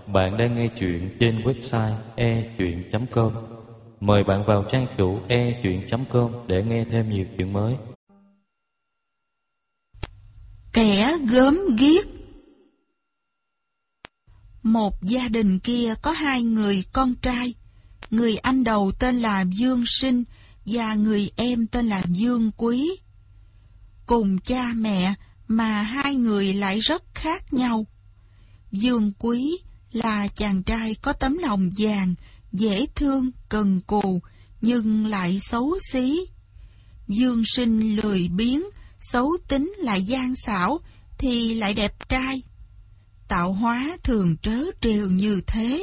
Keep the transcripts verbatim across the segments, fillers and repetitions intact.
Bạn đang nghe chuyện trên website e chuyện chấm com. Mời bạn vào trang chủ e chuyện chấm com để nghe thêm nhiều chuyện mới. Kẻ gớm ghiếc. Một gia đình kia có hai người con trai. Người anh đầu tên là Dương Sinh và người em tên là Dương Quý. Cùng cha mẹ mà hai người lại rất khác nhau. Dương Quý là chàng trai có tấm lòng vàng, dễ thương, cần cù, nhưng lại xấu xí. Dương Sinh lười biếng, xấu tính lại gian xảo, thì lại đẹp trai. Tạo hóa thường trớ trêu như thế.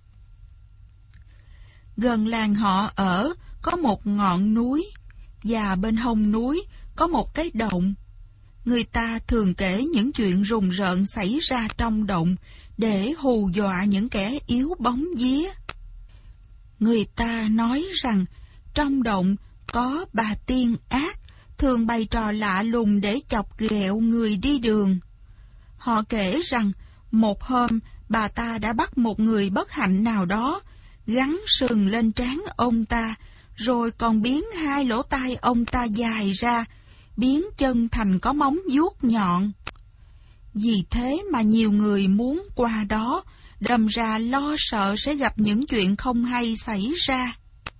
Gần làng họ ở có một ngọn núi, và bên hông núi có một cái động. Người ta thường kể những chuyện rùng rợn xảy ra trong động để hù dọa những kẻ yếu bóng vía. Người ta nói rằng trong động có bà tiên ác thường bày trò lạ lùng để chọc ghẹo người đi đường. Họ kể rằng một hôm bà ta đã bắt một người bất hạnh nào đó, gắn sừng lên trán ông ta, rồi còn biến hai lỗ tai ông ta dài ra, biến chân thành có móng vuốt nhọn. Vì thế mà nhiều người muốn qua đó, đâm ra lo sợ sẽ gặp những chuyện không hay xảy ra.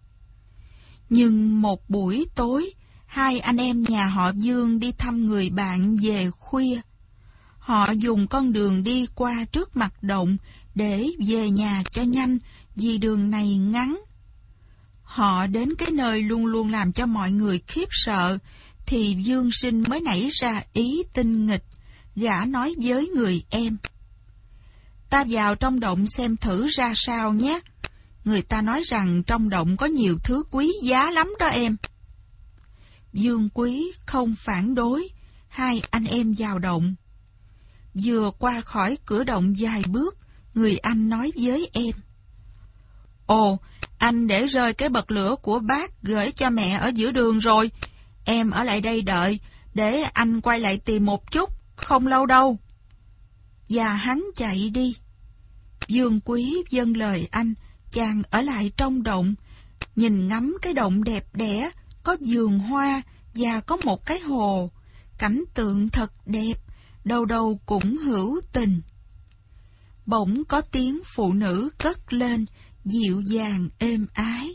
Nhưng một buổi tối, hai anh em nhà họ Dương đi thăm người bạn về khuya. Họ dùng con đường đi qua trước mặt động để về nhà cho nhanh, vì đường này ngắn. Họ đến cái nơi luôn luôn làm cho mọi người khiếp sợ, thì Dương Sinh mới nảy ra ý tinh nghịch. Gã nói với người em: "Ta vào trong động xem thử ra sao nhé. Người ta nói rằng trong động có nhiều thứ quý giá lắm đó em." Dương Quý không phản đối, hai anh em vào động. Vừa qua khỏi cửa động vài bước, người anh nói với em: "Ồ, anh để rơi cái bật lửa của bác gửi cho mẹ ở giữa đường rồi. Em ở lại đây đợi, để anh quay lại tìm một chút, không lâu đâu." Và hắn chạy đi. Dương Quý vâng lời anh, chàng ở lại trong động, nhìn ngắm cái động đẹp đẽ, có vườn hoa và có một cái hồ, cảnh tượng thật đẹp, đâu đâu cũng hữu tình. Bỗng có tiếng phụ nữ cất lên, dịu dàng êm ái: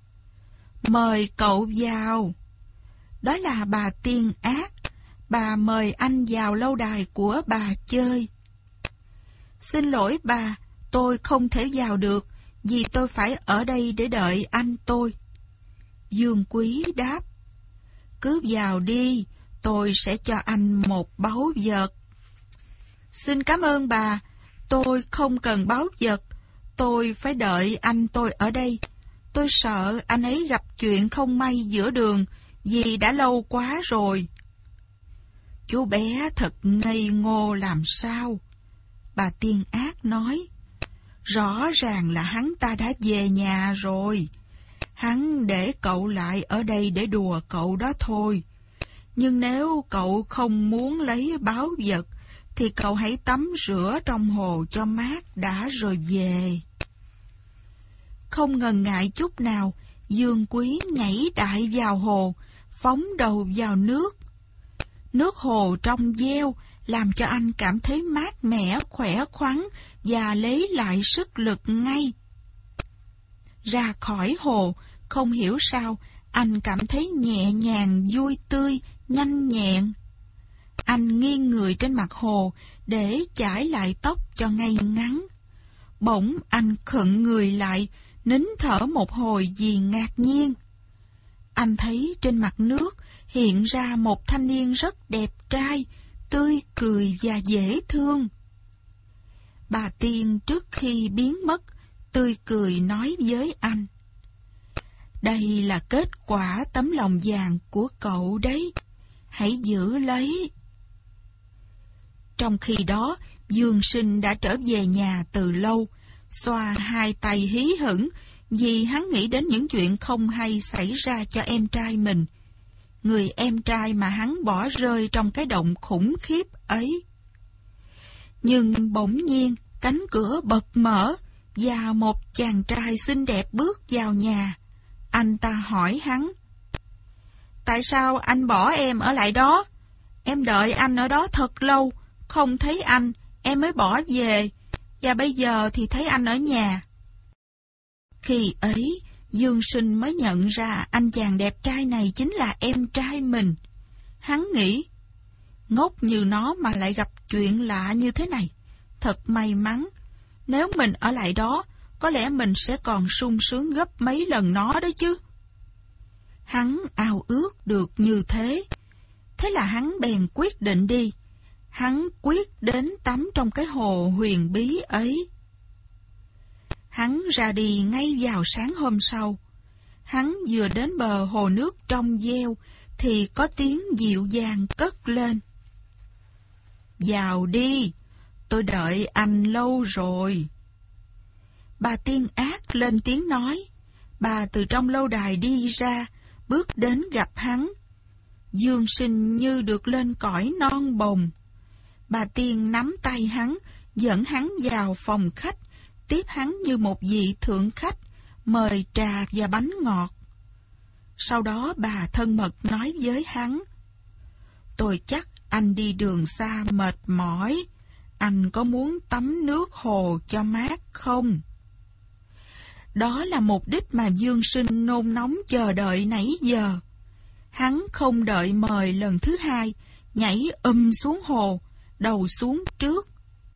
"Mời cậu vào." Đó là bà tiên ác. Bà mời anh vào lâu đài của bà chơi. "Xin lỗi bà, tôi không thể vào được, vì tôi phải ở đây để đợi anh tôi." Dương Quý đáp: "Cứ vào đi, tôi sẽ cho anh một báu vật." "Xin cảm ơn bà, tôi không cần báu vật, tôi phải đợi anh tôi ở đây. Tôi sợ anh ấy gặp chuyện không may giữa đường, vì đã lâu quá rồi." "Chú bé thật ngây ngô làm sao?" bà tiên ác nói. "Rõ ràng là hắn ta đã về nhà rồi. Hắn để cậu lại ở đây để đùa cậu đó thôi. Nhưng nếu cậu không muốn lấy báu vật, thì cậu hãy tắm rửa trong hồ cho mát đã rồi về." Không ngần ngại chút nào, Dương Quý nhảy đại vào hồ, phóng đầu vào nước. Nước hồ trong veo làm cho anh cảm thấy mát mẻ, khỏe khoắn và lấy lại sức lực ngay. Ra khỏi hồ, không hiểu sao, anh cảm thấy nhẹ nhàng, vui tươi, nhanh nhẹn. Anh nghiêng người trên mặt hồ để chải lại tóc cho ngay ngắn. Bỗng anh khựng người lại, nín thở một hồi vì ngạc nhiên. Anh thấy trên mặt nước hiện ra một thanh niên rất đẹp trai, tươi cười và dễ thương. Bà tiên trước khi biến mất, tươi cười nói với anh: "Đây là kết quả tấm lòng vàng của cậu đấy, hãy giữ lấy." Trong khi đó, Dương Sinh đã trở về nhà từ lâu, xoa hai tay hí hửng vì hắn nghĩ đến những chuyện không hay xảy ra cho em trai mình, người em trai mà hắn bỏ rơi trong cái động khủng khiếp ấy. Nhưng bỗng nhiên, Cánh cửa bật mở và một chàng trai xinh đẹp bước vào nhà. Anh ta hỏi hắn: Tại sao anh bỏ em ở lại đó? Em đợi anh ở đó thật lâu, không thấy anh, em mới bỏ về, và bây giờ thì thấy anh ở nhà. Khi ấy, Dương Sinh mới nhận ra anh chàng đẹp trai này chính là em trai mình. Hắn nghĩ, ngốc như nó mà lại gặp chuyện lạ như thế này. Thật may mắn, nếu mình ở lại đó, có lẽ mình sẽ còn sung sướng gấp mấy lần nó đó chứ. Hắn ao ước được như thế. Thế là hắn bèn quyết định đi. Hắn quyết đến tắm trong cái hồ huyền bí ấy. Hắn ra đi ngay vào sáng hôm sau. Hắn vừa đến bờ hồ nước trong veo thì có tiếng dịu dàng cất lên: Vào đi, tôi đợi anh lâu rồi. Bà tiên ác lên tiếng nói. Bà từ trong lâu đài đi ra, bước đến gặp hắn. Dương Sinh như được lên cõi non bồng. Bà tiên nắm tay hắn, dẫn hắn vào phòng khách, tiếp hắn như một vị thượng khách, mời trà và bánh ngọt. Sau đó bà thân mật nói với hắn: Tôi chắc anh đi đường xa mệt mỏi, anh có muốn tắm nước hồ cho mát không? Đó là mục đích mà Dương Sinh nôn nóng chờ đợi nãy giờ. Hắn không đợi mời lần thứ hai, nhảy um xuống hồ, đầu xuống trước.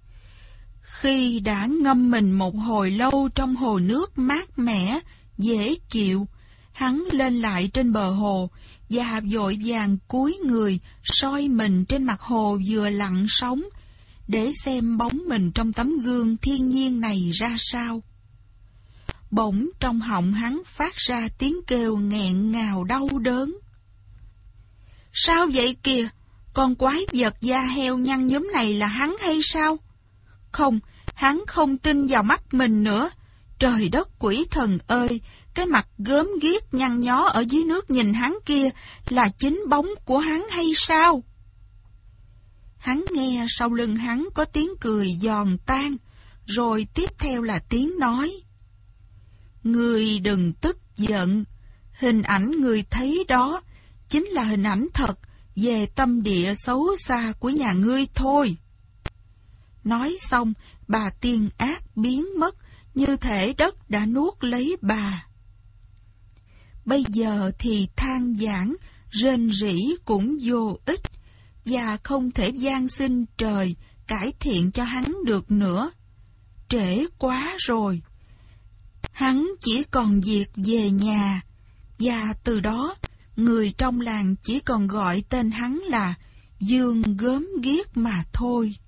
Khi đã ngâm mình một hồi lâu trong hồ nước mát mẻ, dễ chịu, hắn lên lại trên bờ hồ và vội vàng cúi người soi mình trên mặt hồ vừa lặng sóng, để xem bóng mình trong tấm gương thiên nhiên này ra sao. Bỗng trong họng hắn phát ra tiếng kêu nghẹn ngào đau đớn. Sao vậy kìa? Con quái vật da heo nhăn nhúm này là hắn hay sao? Không, hắn không tin vào mắt mình nữa. Trời đất quỷ thần ơi, cái mặt gớm ghiếc nhăn nhó ở dưới nước nhìn hắn kia là chính bóng của hắn hay sao? Hắn nghe sau lưng hắn có tiếng cười giòn tan, rồi tiếp theo là tiếng nói: Ngươi đừng tức giận, hình ảnh ngươi thấy đó chính là hình ảnh thật về tâm địa xấu xa của nhà ngươi thôi. Nói xong, bà tiên ác biến mất, như thể đất đã nuốt lấy bà. Bây giờ thì than vãn, rên rỉ cũng vô ích, và không thể van xin trời cải thiện cho hắn được nữa. Trễ quá rồi. Hắn chỉ còn việc về nhà, và từ đó người trong làng chỉ còn gọi tên hắn là Dương Gớm Ghiếc mà thôi.